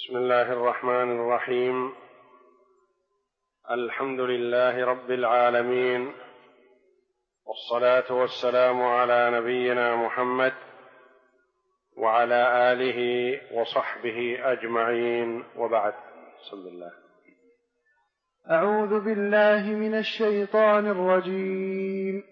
بسم الله الرحمن الرحيم. الحمد لله رب العالمين، والصلاة والسلام على نبينا محمد وعلى آله وصحبه أجمعين، وبعد. بسم الله. أعوذ بالله من الشيطان الرجيم.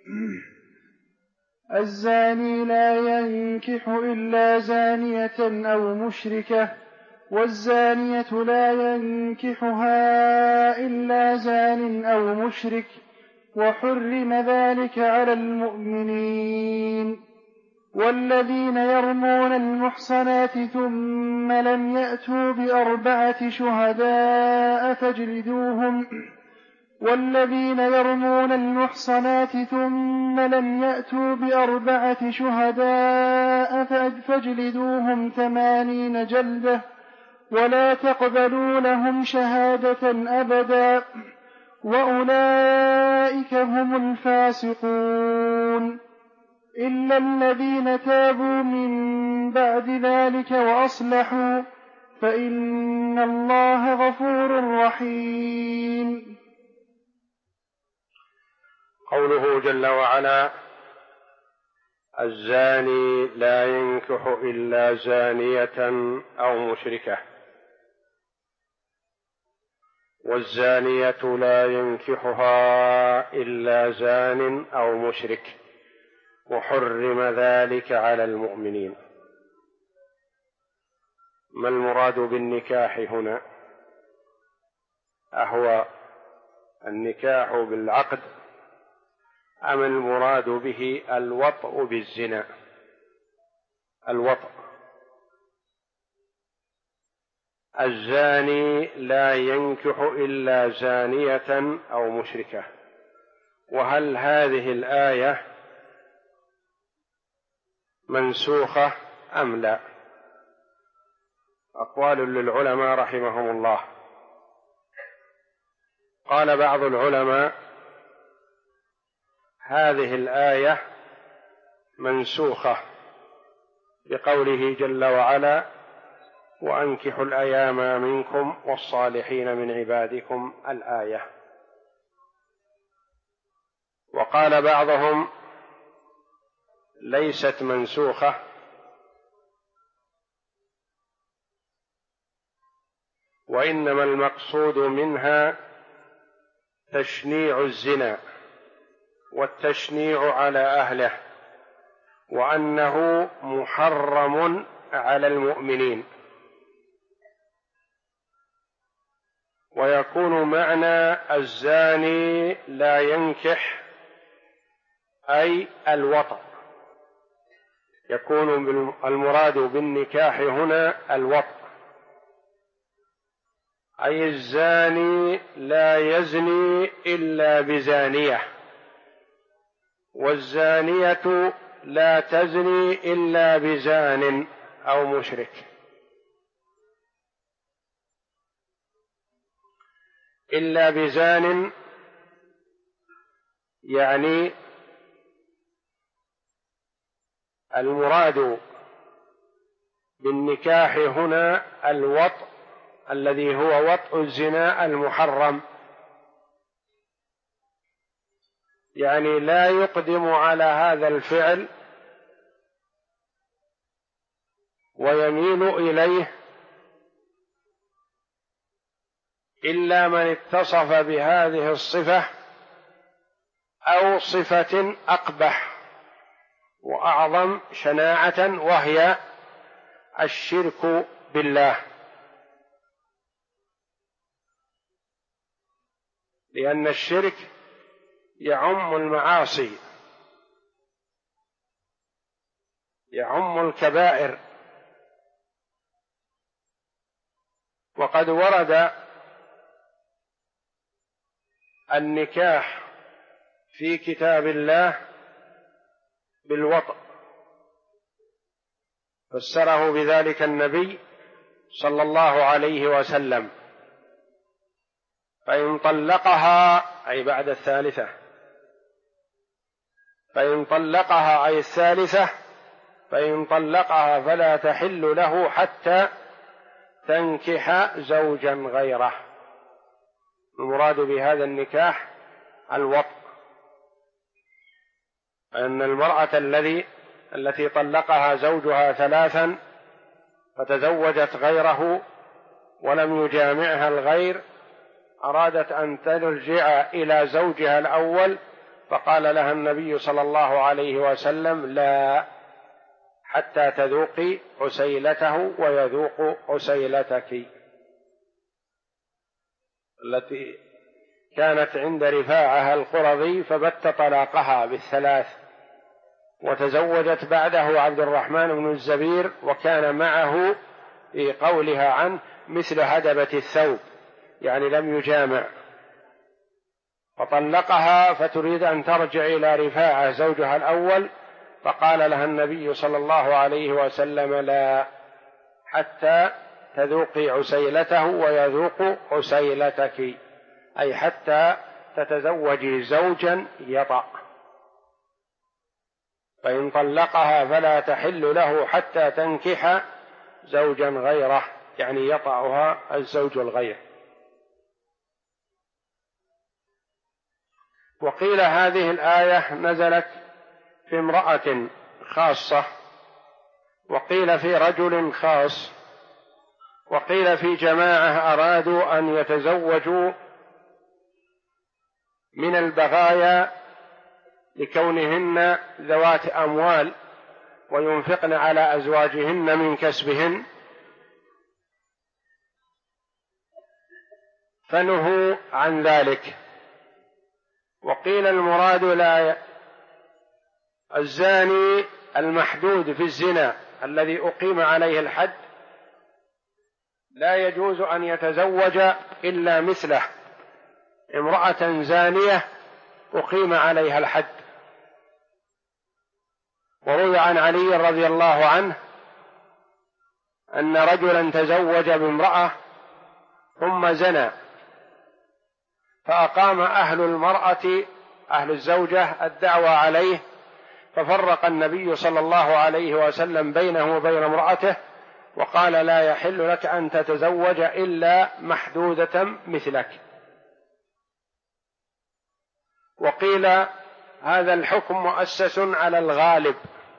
الزاني لا ينكح إلا زانية أو مشركة، والزانية لا ينكحها إلا زان أو مشرك، وحرم ذلك على المؤمنين. والذين يرمون المحصنات ثم لم يأتوا بأربعة شهداء فاجلدوهم 80 جلدة، ولا تقبلوا لهم شهادة أبدا، وأولئك هم الفاسقون، إلا الذين تابوا من بعد ذلك وأصلحوا فإن الله غفور رحيم. قوله جل وعلا: الزاني لا ينكح إلا زانية أو مشركة، والزانية لا ينكحها إلا زان أو مشرك، وحرم ذلك على المؤمنين. ما المراد بالنكاح هنا؟ أهو النكاح بالعقد أم المراد به الوطء بالزنا؟ الوطء. الزاني لا ينكح إلا زانية أو مشركة. وهل هذه الآية منسوخة أم لا؟ أقوال للعلماء رحمهم الله. قال بعض العلماء: هذه الآية منسوخة بقوله جل وعلا: وأنكحوا الأيام منكم والصالحين من عبادكم، الآية. وقال بعضهم: ليست منسوخة، وإنما المقصود منها تشنيع الزنا والتشنيع على أهله، وأنه محرم على المؤمنين. ويكون معنى الزاني لا ينكح أي الوطء، يكون المراد بالنكاح هنا الوطء، أي الزاني لا يزني إلا بزانية، والزانية لا تزني إلا بزان أو مشرك. إلا بزان يعني المراد بالنكاح هنا الوطء الذي هو وطء الزنا المحرم، يعني لا يقدم على هذا الفعل ويميل إليه إلا من اتصف بهذه الصفة أو صفة أقبح وأعظم شناعة، وهي الشرك بالله، لأن الشرك يعم المعاصي، يعم الكبائر. وقد ورد النكاح في كتاب الله بالوطء، فسره بذلك النبي صلى الله عليه وسلم: فإن طلقها أي بعد الثالثة، فإن طلقها أي الثالثة، فإن طلقها فلا تحل له حتى تنكح زوجا غيره. المراد بهذا النكاح الوطء، أن المرأة التي طلقها زوجها 3 فتزوجت غيره ولم يجامعها الغير، أرادت أن ترجع إلى زوجها الأول، فقال لها النبي صلى الله عليه وسلم: لا، حتى تذوقي عسيلته ويذوق عسيلتك، التي كانت عند رفاعة القرظي فبت طلاقها بال3، وتزوجت بعده عبد الرحمن بن الزبير، وكان معه في قولها عنه مثل هدبة الثوب، يعني لم يجامع، فطلقها فتريد أن ترجع إلى رفاعة زوجها الأول، فقال لها النبي صلى الله عليه وسلم: لا، حتى تذوقي عسيلته ويذوق عسيلتك، أي حتى تتزوجي زوجا يطأ، فإن طلقها فلا تحل له حتى تنكح زوجا غيره، يعني يطأها الزوج الغير. وقيل هذه الآية نزلت في امرأة خاصة، وقيل في رجل خاص، وقيل في جماعة أرادوا أن يتزوجوا من البغايا لكونهن ذوات أموال وينفقن على أزواجهن من كسبهن، فنهوا عن ذلك. وقيل المراد لا الزاني المحدود في الزنا الذي أقيم عليه الحد لا يجوز أن يتزوج إلا مثله، امرأة زانية أقيم عليها الحد. وروي عن علي رضي الله عنه أن رجلا تزوج بامرأة ثم زنى، فأقام أهل الزوجة الدعوى عليه، ففرق النبي صلى الله عليه وسلم بينه وبين امرأته، وقال: لا يحل لك أن تتزوج إلا محدودة مثلك. وقيل هذا الحكم مؤسس على الغالب،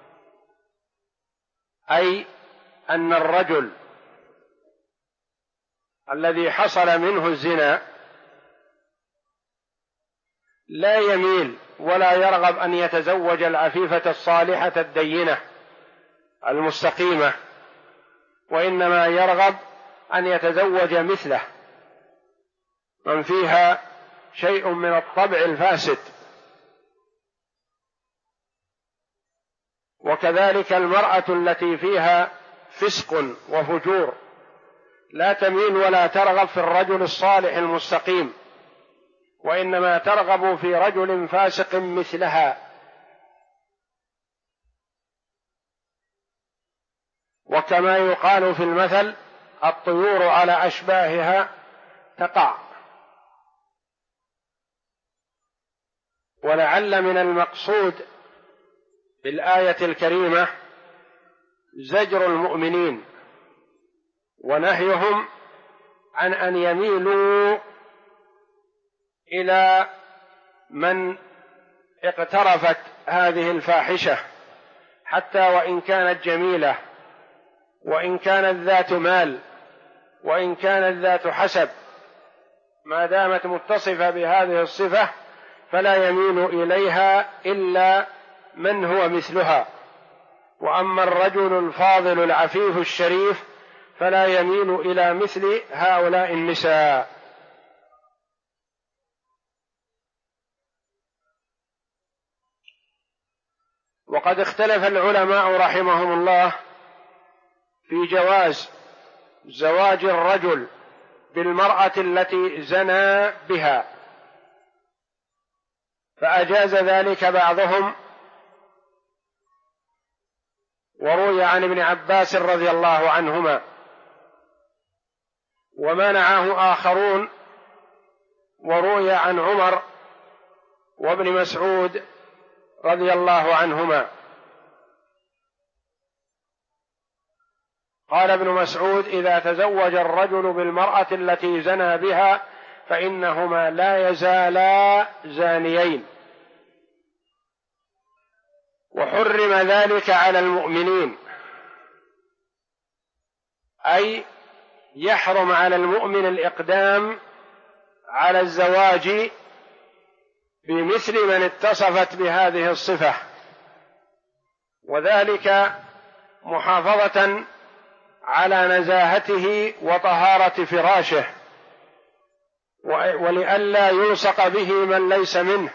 أي أن الرجل الذي حصل منه الزنا لا يميل ولا يرغب أن يتزوج العفيفة الصالحة الدينة المستقيمة، وإنما يرغب أن يتزوج مثله من فيها شيء من الطبع الفاسد. وكذلك المرأة التي فيها فسق وفجور لا تميل ولا ترغب في الرجل الصالح المستقيم، وإنما ترغب في رجل فاسق مثلها. وكما يقال في المثل: الطيور على أشباهها تقع. ولعل من المقصود بالآية الكريمة زجر المؤمنين ونهيهم عن أن يميلوا إلى من اقترفت هذه الفاحشة، حتى وإن كانت جميلة، وإن كانت ذات مال، وإن كانت ذات حسب، ما دامت متصفة بهذه الصفة فلا يميل إليها إلا من هو مثلها. وأما الرجل الفاضل العفيف الشريف فلا يميل إلى مثل هؤلاء النساء. وقد اختلف العلماء رحمهم الله في جواز زواج الرجل بالمرأة التي زنى بها، فأجاز ذلك بعضهم، وروي عن ابن عباس رضي الله عنهما، ومنعه آخرون، وروي عن عمر وابن مسعود رضي الله عنهما. قال ابن مسعود: إذا تزوج الرجل بالمرأة التي زنى بها فإنهما لا يزالا زانيين. وحرم ذلك على المؤمنين، أي يحرم على المؤمن الإقدام على الزواج بمثل من اتصفت بهذه الصفة، وذلك محافظة على نزاهته وطهارة فراشه، ولئلا يلصق به من ليس منه،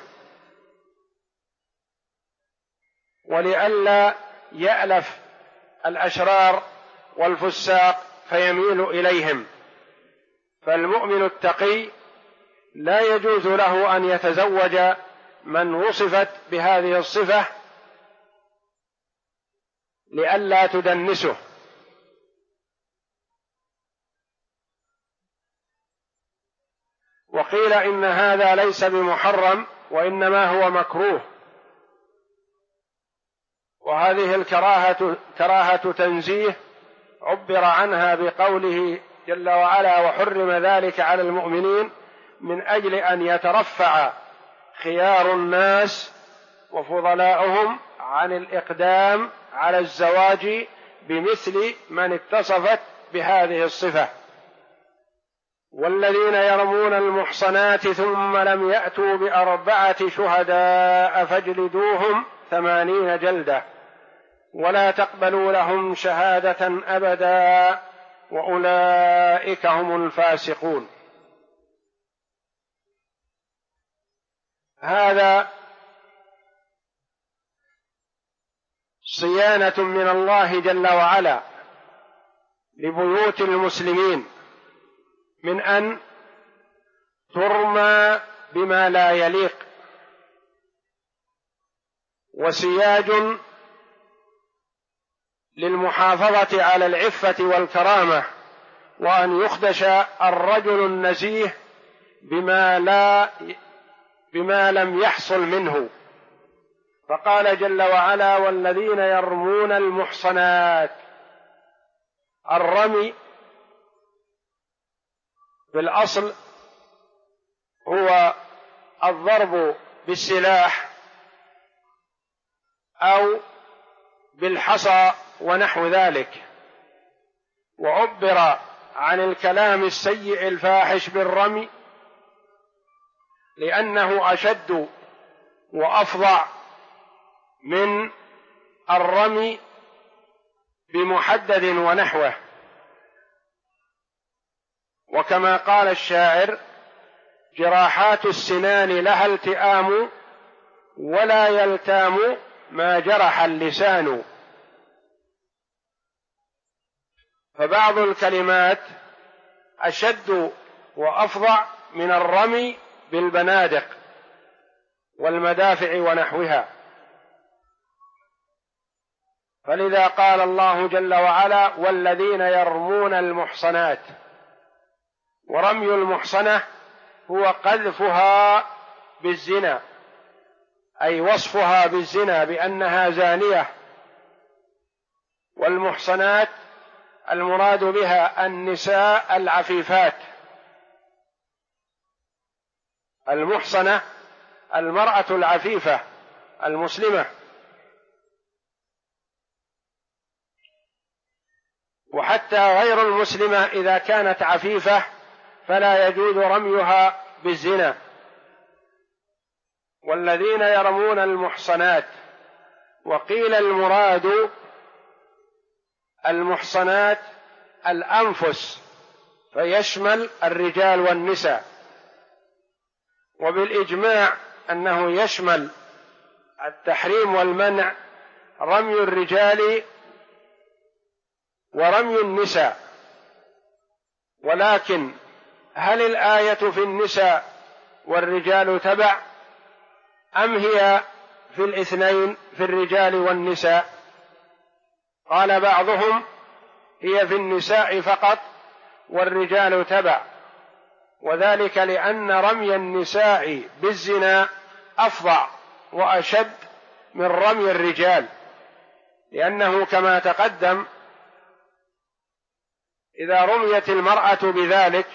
ولئلا يألف الأشرار والفساق فيميل إليهم. فالمؤمن التقي لا يجوز له أن يتزوج من وصفت بهذه الصفة لئلا تدنسه. وقيل إن هذا ليس بمحرم وإنما هو مكروه، وهذه الكراهة كراهة تنزيه عبر عنها بقوله جل وعلا: وحرم ذلك على المؤمنين، من أجل أن يترفع خيار الناس وفضلاؤهم عن الإقدام على الزواج بمثل من اتصفت بهذه الصفة. والذين يرمون المحصنات ثم لم يأتوا بأربعة شهداء فاجلدوهم 80 جلدة ولا تقبلوا لهم شهادة أبدا وأولئك هم الفاسقون. هذا صيانة من الله جل وعلا لبيوت المسلمين من أن ترمى بما لا يليق، وسياج للمحافظة على العفة والكرامة، وأن يخدش الرجل النزيه بما لم يحصل منه. فقال جل وعلا: والذين يرمون المحصنات. الرمي بالأصل هو الضرب بالسلاح أو بالحصى ونحو ذلك، وعبر عن الكلام السيء الفاحش بالرمي لأنه أشد وأفظع من الرمي بمحدد ونحوه. وكما قال الشاعر: جراحات السنان لها التئام ولا يلتام ما جرح اللسان. فبعض الكلمات أشد وأفظع من الرمي بالبنادق والمدافع ونحوها. فلذا قال الله جل وعلا: والذين يرمون المحصنات. ورمي المحصنة هو قذفها بالزنا، أي وصفها بالزنا بأنها زانية. والمحصنات المراد بها النساء العفيفات. المحصنة المرأة العفيفة المسلمة. وحتى غير المسلمة إذا كانت عفيفة فلا يجوز رميها بالزنا. والذين يرمون المحصنات. وقيل المراد المحصنات الأنفس، فيشمل الرجال والنساء، وبالإجماع أنه يشمل التحريم والمنع رمي الرجال ورمي النساء. ولكن هل الآية في النساء والرجال تبع، أم هي في الاثنين في الرجال والنساء؟ قال بعضهم: هي في النساء فقط والرجال تبع، وذلك لأن رمي النساء بالزنا أفظع وأشد من رمي الرجال، لأنه كما تقدم إذا رميت المرأة بذلك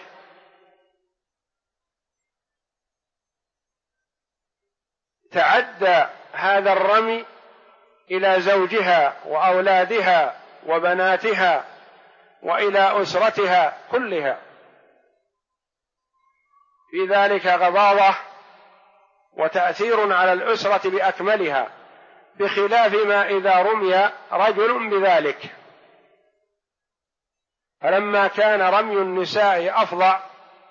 تعدى هذا الرمي إلى زوجها وأولادها وبناتها وإلى أسرتها كلها، في ذلك غضاضة وتأثير على الأسرة بأكملها، بخلاف ما إذا رمي رجل بذلك. فلما كان رمي النساء أفظع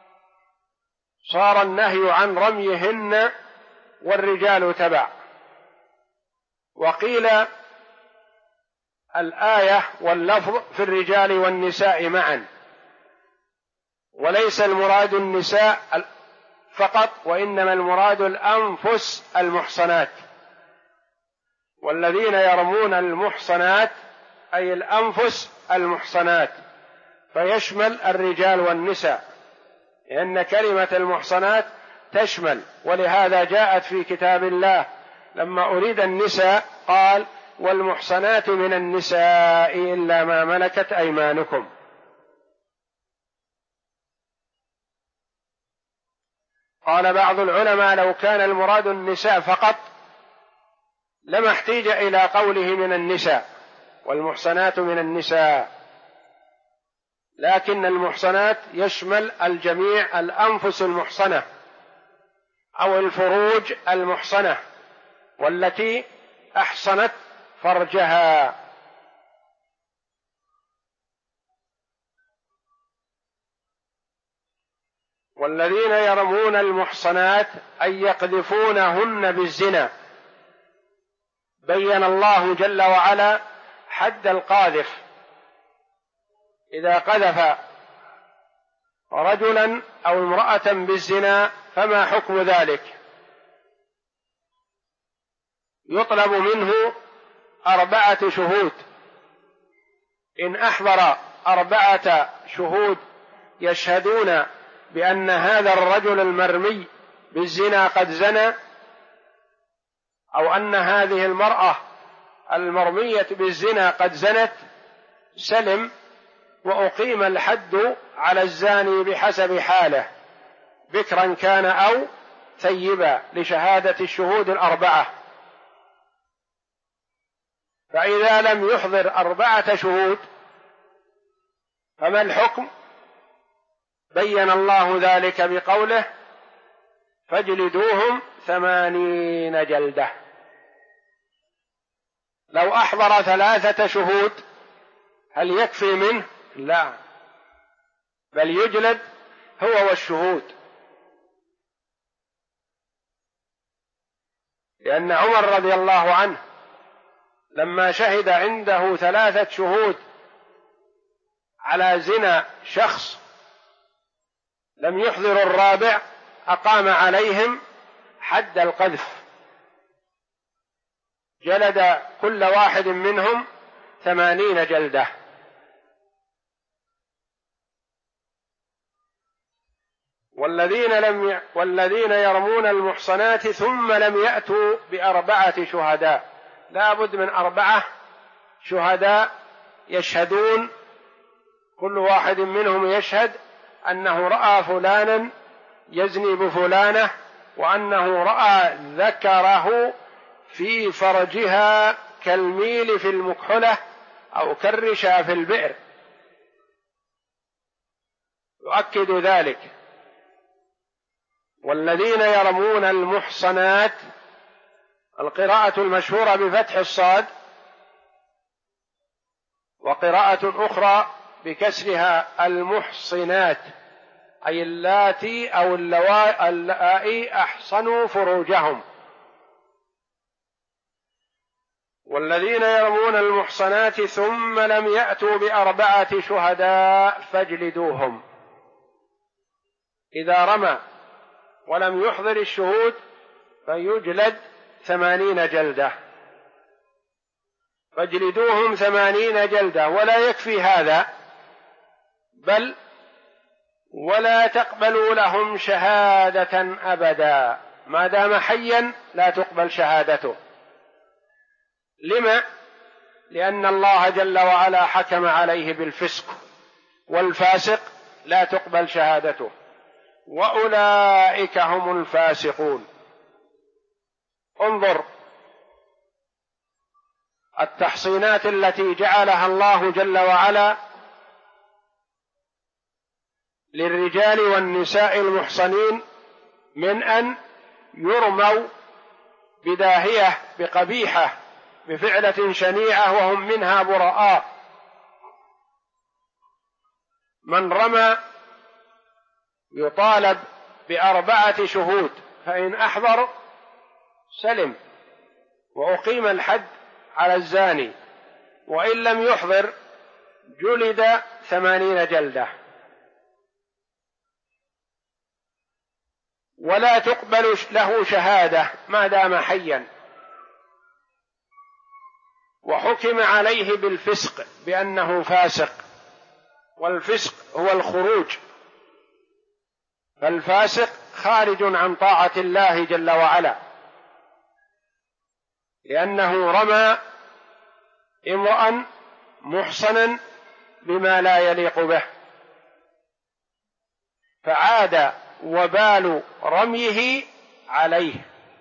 صار النهي عن رميهن والرجال تبع. وقيل الآية واللفظ في الرجال والنساء معا، وليس المراد النساء فقط، وإنما المراد الأنفس المحصنات. والذين يرمون المحصنات أي الأنفس المحصنات، فيشمل الرجال والنساء، لأن كلمة المحصنات تشمل. ولهذا جاءت في كتاب الله لما أريد النساء قال والمحصنات من النساء إلا ما ملكت أيمانكم. قال بعض العلماء لو كان المراد النساء فقط لما احتيج إلى قوله من النساء والمحصنات من النساء، لكن المحصنات يشمل الجميع، الأنفس المحصنة أو الفروج المحصنة والتي أحصنت فرجها. والذين يرمون المحصنات أي يقذفونهن بالزنا، بين الله جل وعلا حد القاذف. إذا قذف رجلا أو امرأة بالزنا فما حكم ذلك؟ يطلب منه 4 شهود، إن أحضر 4 شهود يشهدون بأن هذا الرجل المرمي بالزنا قد زنى، أو أن هذه المرأة المرمية بالزنا قد زنت، سلم، وأقيم الحد على الزاني بحسب حاله، بكرا كان أو ثيبا، لشهادة الشهود 4. فإذا لم يحضر 4 شهود فما الحكم؟ بين الله ذلك بقوله فاجلدوهم 80 جلدة. لو أحضر 3 شهود هل يكفي منه؟ لا، بل يجلد هو والشهود، لأن عمر رضي الله عنه لما شهد عنده 3 شهود على زنا شخص لم يحضر الرابع أقام عليهم حد القذف، جلد كل واحد منهم 80 جلدة. والذين يرمون المحصنات ثم لم يأتوا ب4 شهداء، لا بد من 4 شهداء يشهدون، كل واحد منهم يشهد أنه رأى فلانا يزني بفلانة، وأنه رأى ذكره في فرجها كالميل في المكحلة أو كالرشا في البئر، يؤكد ذلك. والذين يرمون المحصنات، القراءة المشهورة بفتح الصاد، وقراءة أخرى بكسرها المحصنات، أي اللاتي أو اللائي أحصنوا فروجهم. والذين يرمون المحصنات ثم لم يأتوا ب4 شهداء فاجلدوهم. إذا رمى ولم يحضر الشهود فيجلد 80 جلدة، فاجلدوهم 80 جلدة. ولا يكفي هذا، بل ولا تقبلوا لهم شهادة أبدا، ما دام حيا لا تقبل شهادته. لما؟ لأن الله جل وعلا حكم عليه بالفسق، والفاسق لا تقبل شهادته، وأولئك هم الفاسقون. انظر التحصينات التي جعلها الله جل وعلا للرجال والنساء المحصنين من أن يرموا بداهية بقبيحة بفعلة شنيعة وهم منها براء. من رمى يطالب ب4 شهود، فإن أحضر سلم وأقيم الحد على الزاني، وإن لم يحضر جلد 80 جلدة، ولا تقبل له شهادة ما دام حيا، وحكم عليه بالفسق بأنه فاسق، والفسق هو الخروج، فالفاسق خارج عن طاعة الله جل وعلا، لأنه رمى امرأ محصنا بما لا يليق به، فعاد وبال رميه عليه.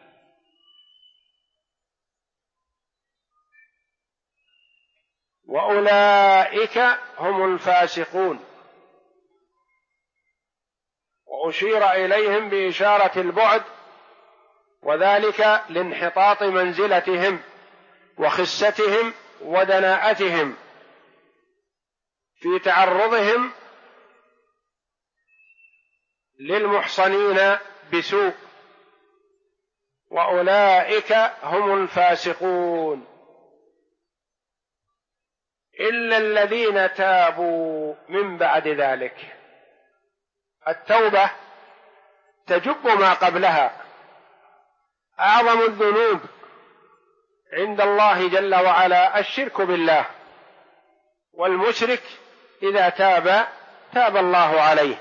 وأولئك هم الفاسقون، وأشير إليهم بإشارة البعد، وذلك لانحطاط منزلتهم وخستهم ودناءتهم في تعرضهم للمحصنين بسوء. وأولئك هم الفاسقون إلا الذين تابوا من بعد ذلك. التوبة تجب ما قبلها. أعظم الذنوب عند الله جل وعلا الشرك بالله، والمشرك إذا تاب تاب الله عليه،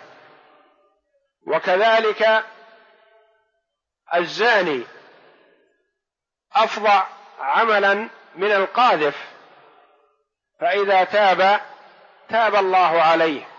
وكذلك الزاني أفظع عملا من القاذف، فإذا تاب تاب الله عليه،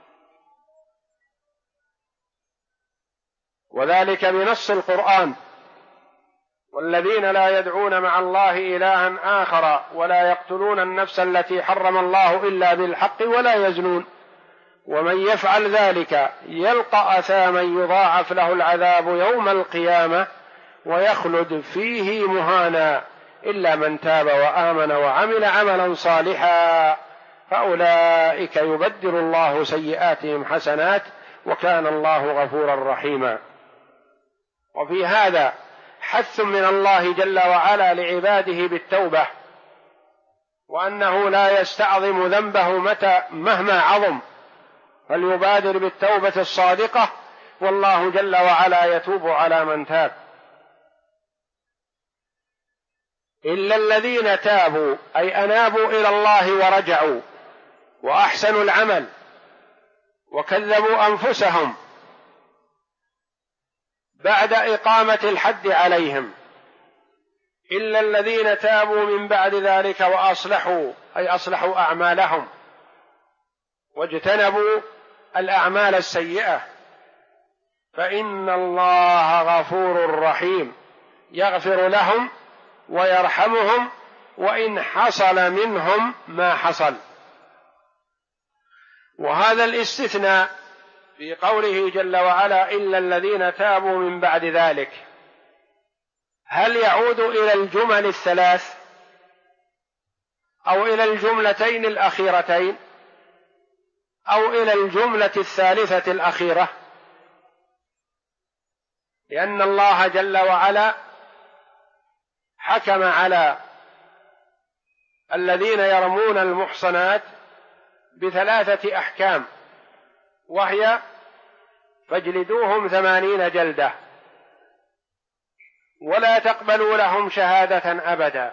وذلك بنص القرآن: والذين لا يدعون مع الله إلها آخر ولا يقتلون النفس التي حرم الله إلا بالحق ولا يزنون ومن يفعل ذلك يلقى أثاما يضاعف له العذاب يوم القيامة ويخلد فيه مهانا إلا من تاب وآمن وعمل عملا صالحا فأولئك يبدل الله سيئاتهم حسنات وكان الله غفورا رحيما. وفي هذا حث من الله جل وعلا لعباده بالتوبة، وأنه لا يستعظم ذنبه مهما عظم، فليبادر بالتوبة الصادقة، والله جل وعلا يتوب على من تاب. إلا الذين تابوا أي أنابوا إلى الله ورجعوا وأحسنوا العمل وكذبوا أنفسهم بعد إقامة الحد عليهم، إلا الذين تابوا من بعد ذلك وأصلحوا أي أصلحوا أعمالهم واجتنبوا الأعمال السيئة، فإن الله غفور رحيم يغفر لهم ويرحمهم وإن حصل منهم ما حصل. وهذا الاستثناء في قوله جل وعلا إلا الذين تابوا من بعد ذلك، هل يعود إلى الجمل الثلاث أو إلى الجملتين الأخيرتين أو إلى الجملة الثالثة الأخيرة؟ لأن الله جل وعلا حكم على الذين يرمون المحصنات ب3 أحكام، وهي فاجلدوهم 80 جلدة ولا تقبلوا لهم شهادة أبدا.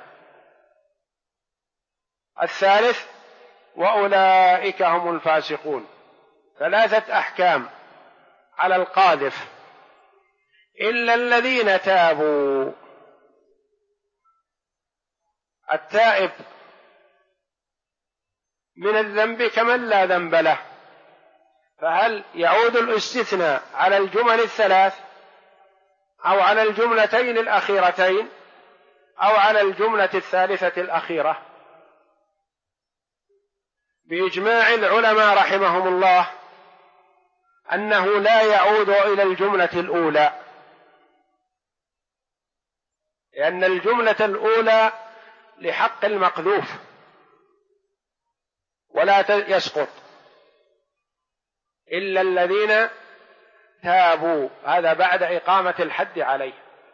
الثالث وأولئك هم الفاسقون، 3 أحكام على القاذف. إلا الذين تابوا، التائب من الذنب كمن لا ذنب له فهل يعود الاستثناء على الجمل الثلاث أو على الجملتين الأخيرتين أو على الجملة الثالثة الأخيرة؟ بإجماع العلماء رحمهم الله أنه لا يعود إلى الجملة الأولى، لأن الجملة الأولى لحق المقذوف ولا يسقط إلا الذين تابوا، هذا بعد إقامة الحد عليه.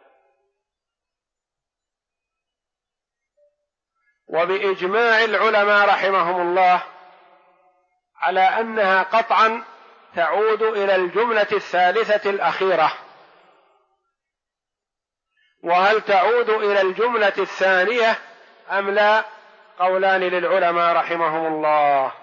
وبإجماع العلماء رحمهم الله على أنها قطعا تعود إلى الجملة الثالثة الأخيرة. وهل تعود إلى الجملة الثانية أم لا؟ قولان للعلماء رحمهم الله.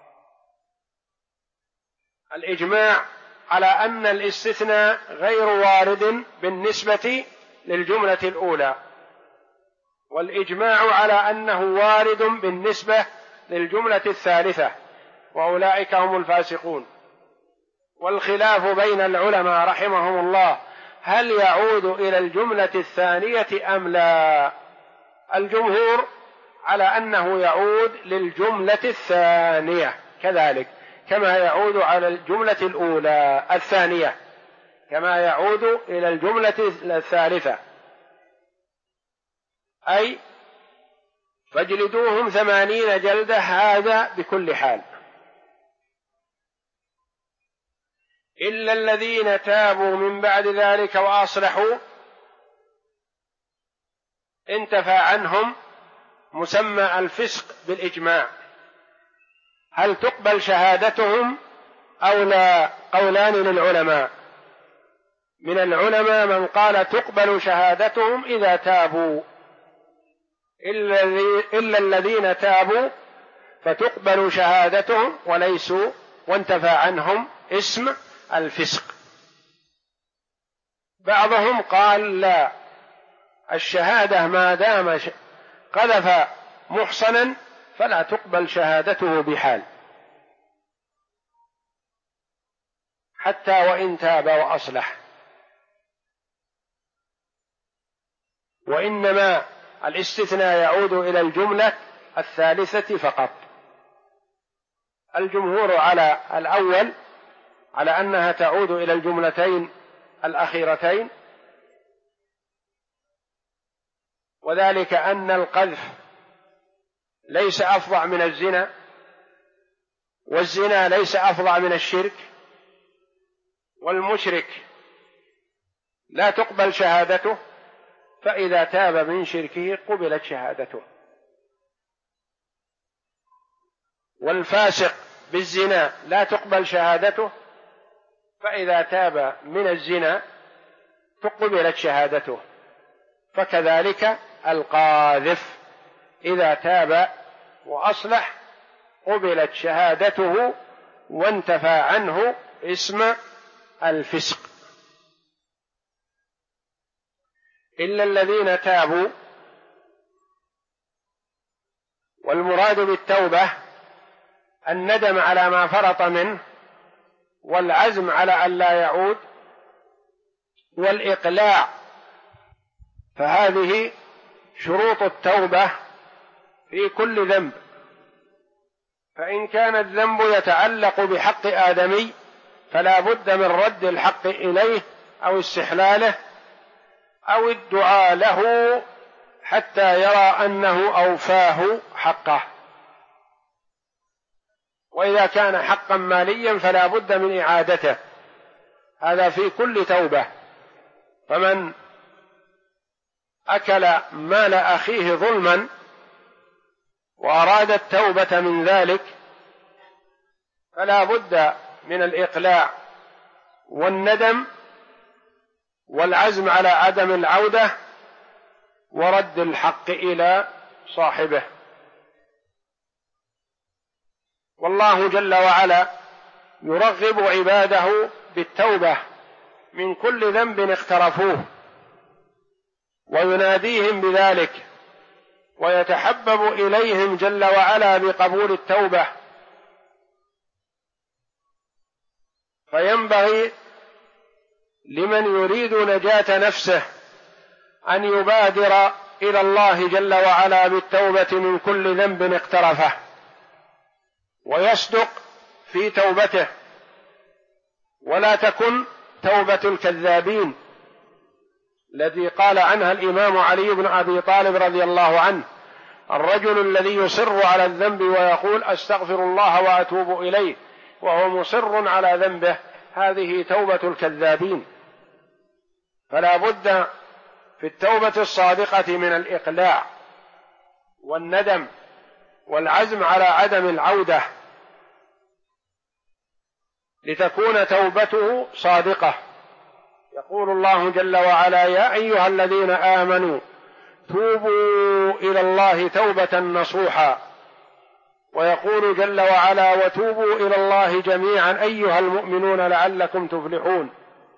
الإجماع على أن الاستثناء غير وارد بالنسبة للجملة الأولى، والإجماع على أنه وارد بالنسبة للجملة الثالثة، وأولئك هم الفاسقون. والخلاف بين العلماء رحمهم الله هل يعود إلى الجملة الثانية أم لا؟ الجمهور على أنه يعود للجملة الثانية كذلك، كما يعود على الجملة الأولى الثانية، كما يعود إلى الجملة الثالثة، أي فاجلدوهم 80 جلدة، هذا بكل حال، إلا الذين تابوا من بعد ذلك وأصلحوا انتفى عنهم مسمى الفسق بالإجماع. هل تقبل شهادتهم أو لا؟ قولان للعلماء. من العلماء من قال تقبل شهادتهم إذا تابوا، إلا الذين تابوا فتقبل شهادتهم وليسوا وانتفى عنهم اسم الفسق. بعضهم قال لا، الشهادة ما دام قذف محصنا فلا تقبل شهادته بحال حتى وإن تاب وأصلح، وإنما الاستثناء يعود إلى الجملة الثالثة فقط. الجمهور على الأول على أنها تعود إلى الجملتين الأخيرتين، وذلك أن القذف ليس أفظع من الزنا، والزنا ليس أفظع من الشرك، والمشرك لا تقبل شهادته، فإذا تاب من شركه قبلت شهادته، والفاسق بالزنا لا تقبل شهادته، فإذا تاب من الزنا قبلت شهادته. فكذلك القاذف إذا تاب وأصلح قبلت شهادته وانتفى عنه اسم الفسق. إلا الذين تابوا، والمراد بالتوبة الندم على ما فرط منه، والعزم على أن لا يعود، والإقلاع، فهذه شروط التوبة في كل ذنب. فإن كان الذنب يتعلق بحق آدمي فلا بد من رد الحق إليه أو استحلاله أو الدعاء له حتى يرى أنه أوفاه حقه. وإذا كان حقا ماليا فلا بد من إعادته، هذا في كل توبة. فمن أكل مال أخيه ظلما وأراد التوبة من ذلك فلا بد من الإقلاع والندم والعزم على عدم العودة ورد الحق إلى صاحبه. والله جل وعلا يرغب عباده بالتوبة من كل ذنب اقترفوه، ويناديهم بذلك، ويتحبب إليهم جل وعلا بقبول التوبة، فينبغي لمن يريد نجاة نفسه أن يبادر إلى الله جل وعلا بالتوبة من كل ذنب اقترفه، ويصدق في توبته، ولا تكن توبة الكذابين التي قال عنها الإمام علي بن أبي طالب رضي الله عنه: الرجل الذي يصر على الذنب ويقول أستغفر الله وأتوب إليه وهو مصر على ذنبه، هذه توبة الكذابين. فلا بد في التوبة الصادقة من الإقلاع والندم والعزم على عدم العودة، لتكون توبته صادقة. يقول الله جل وعلا: يا أيها الذين آمنوا توبوا إلى الله توبة نصوحا. ويقول جل وعلا: وتوبوا إلى الله جميعا أيها المؤمنون لعلكم تفلحون.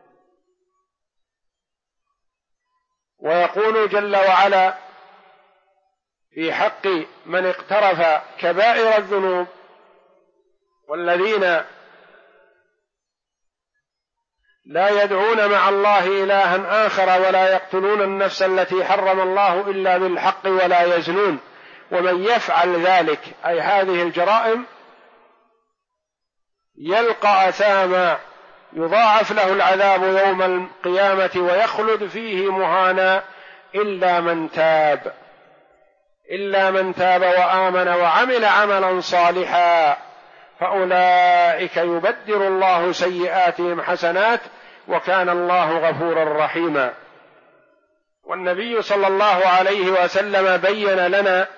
ويقول جل وعلا في حق من اقترف كبائر الذنوب: والذين لا يدعون مع الله إلها آخر ولا يقتلون النفس التي حرم الله إلا بالحق ولا يزنون ومن يفعل ذلك، أي هذه الجرائم، يلقى أثاما يضاعف له العذاب يوم القيامة ويخلد فيه مهانا إلا من تاب وآمن وعمل عملا صالحا فأولئك يبدل الله سيئاتهم حسنات وكان الله غفورا رحيما. والنبي صلى الله عليه وسلم بين لنا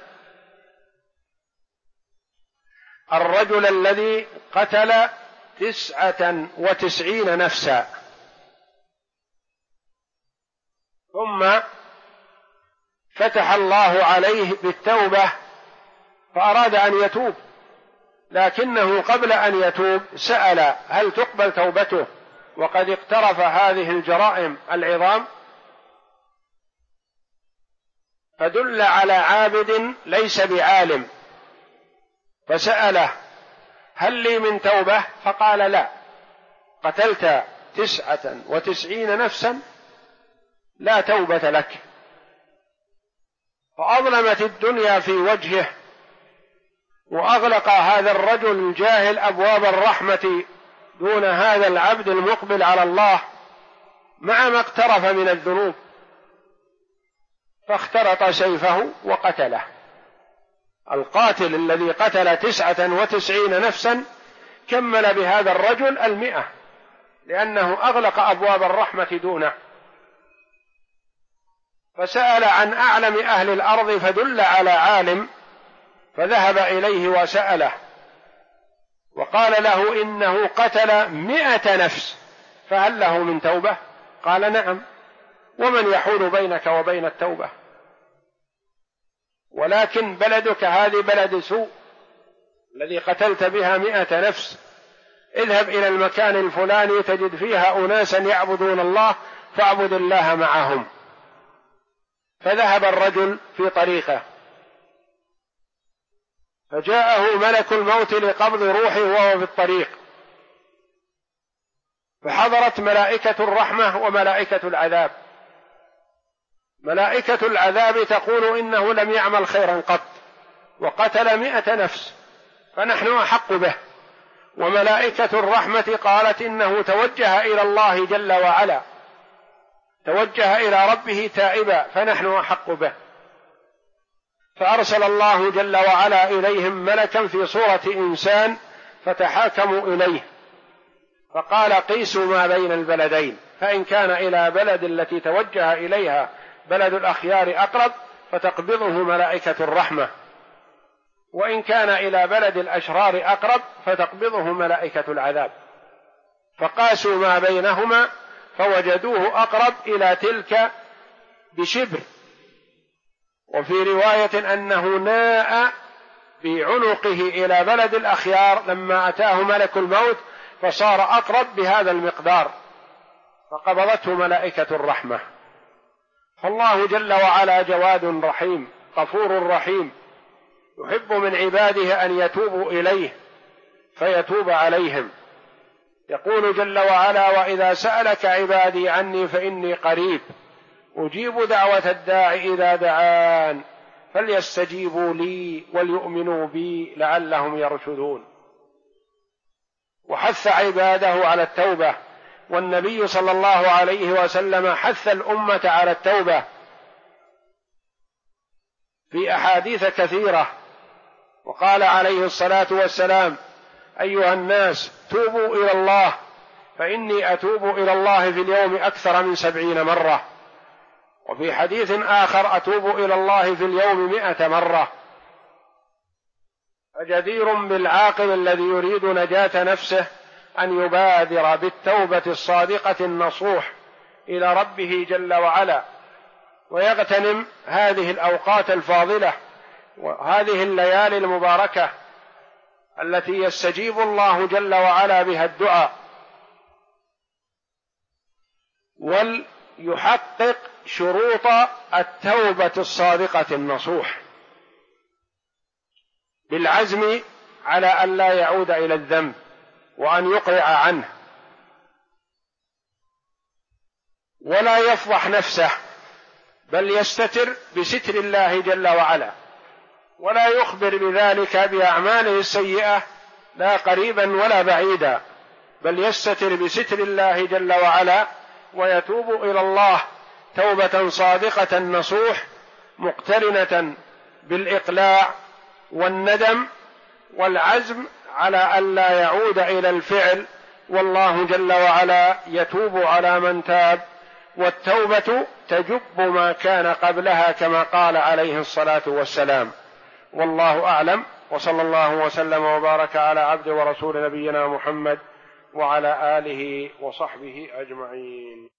الرجل الذي قتل 99 نفسا ثم فتح الله عليه بالتوبة فأراد أن يتوب، لكنه قبل أن يتوب سأل: هل تقبل توبته وقد اقترف هذه الجرائم العظام؟ فدل على عابد ليس بعالم، فسأله: هل لي من توبة؟ فقال: لا، قتلت 99 نفسا لا توبة لك. فأظلمت الدنيا في وجهه، وأغلق هذا الرجل الجاهل أبواب الرحمة دون هذا العبد المقبل على الله مع ما اقترف من الذنوب، فاخترط سيفه وقتله. القاتل الذي قتل 99 نفسا كمل بهذا الرجل 100، لأنه أغلق أبواب الرحمة دونه. فسأل عن أعلم أهل الأرض فدل على عالم، فذهب إليه وسأله وقال له: إنه قتل 100 نفس، فهل له من توبة؟ قال: نعم. ومن يحول بينك وبين التوبة؟ ولكن بلدك هذه بلد سوء الذي قتلت بها 100 نفس، اذهب إلى المكان الفلاني تجد فيها أناسا يعبدون الله فاعبد الله معهم. فذهب الرجل في طريقه، فجاءه ملك الموت لقبض روحه وهو في الطريق، فحضرت ملائكة الرحمة وملائكة العذاب. ملائكة العذاب تقول: إنه لم يعمل خيرا قط وقتل 100 نفس فنحن أحق به. وملائكة الرحمة قالت: إنه توجه إلى الله جل وعلا، توجه إلى ربه تائبا فنحن أحق به. فأرسل الله جل وعلا إليهم ملكا في صورة إنسان فتحاكموا إليه، فقال: قيسوا ما بين البلدين، فإن كان إلى بلد التي توجه إليها بلد الأخيار أقرب فتقبضه ملائكة الرحمة، وإن كان إلى بلد الأشرار أقرب فتقبضه ملائكة العذاب. فقاسوا ما بينهما فوجدوه أقرب إلى تلك بشبر. وفي رواية أنه ناء بعنقه إلى بلد الأخيار لما أتاه ملك الموت فصار أقرب بهذا المقدار، فقبضته ملائكة الرحمة. فالله جل وعلا جواد رحيم غفور رحيم، يحب من عباده أن يتوبوا إليه فيتوب عليهم. يقول جل وعلا: وإذا سألك عبادي عني فإني قريب أجيب دعوة الداع إذا دعان فليستجيبوا لي وليؤمنوا بي لعلهم يرشدون. وحث عباده على التوبة، والنبي صلى الله عليه وسلم حث الأمة على التوبة في أحاديث كثيرة، وقال عليه الصلاة والسلام: أيها الناس توبوا إلى الله فإني أتوب إلى الله في اليوم أكثر من 70 مرة، وفي حديث آخر: أتوب إلى الله في اليوم 100 مرة. فجدير بالعاقل الذي يريد نجاة نفسه أن يبادر بالتوبة الصادقة النصوح إلى ربه جل وعلا، ويغتنم هذه الأوقات الفاضلة وهذه الليالي المباركة التي يستجيب الله جل وعلا بها الدعاء، وليحقق شروط التوبة الصادقة النصوح بالعزم على أن لا يعود إلى الذنب وأن يقلع عنه، ولا يفضح نفسه بل يستتر بستر الله جل وعلا، ولا يخبر بذلك بأعماله السيئة لا قريبا ولا بعيدا، بل يستتر بستر الله جل وعلا ويتوب إلى الله توبة صادقة نصوح مقترنة بالإقلاع والندم والعزم على ألا يعود إلى الفعل، والله جل وعلا يتوب على من تاب، والتوبة تجب ما كان قبلها كما قال عليه الصلاة والسلام. والله أعلم، وصلى الله وسلم وبارك على عبد ورسول نبينا محمد وعلى آله وصحبه أجمعين.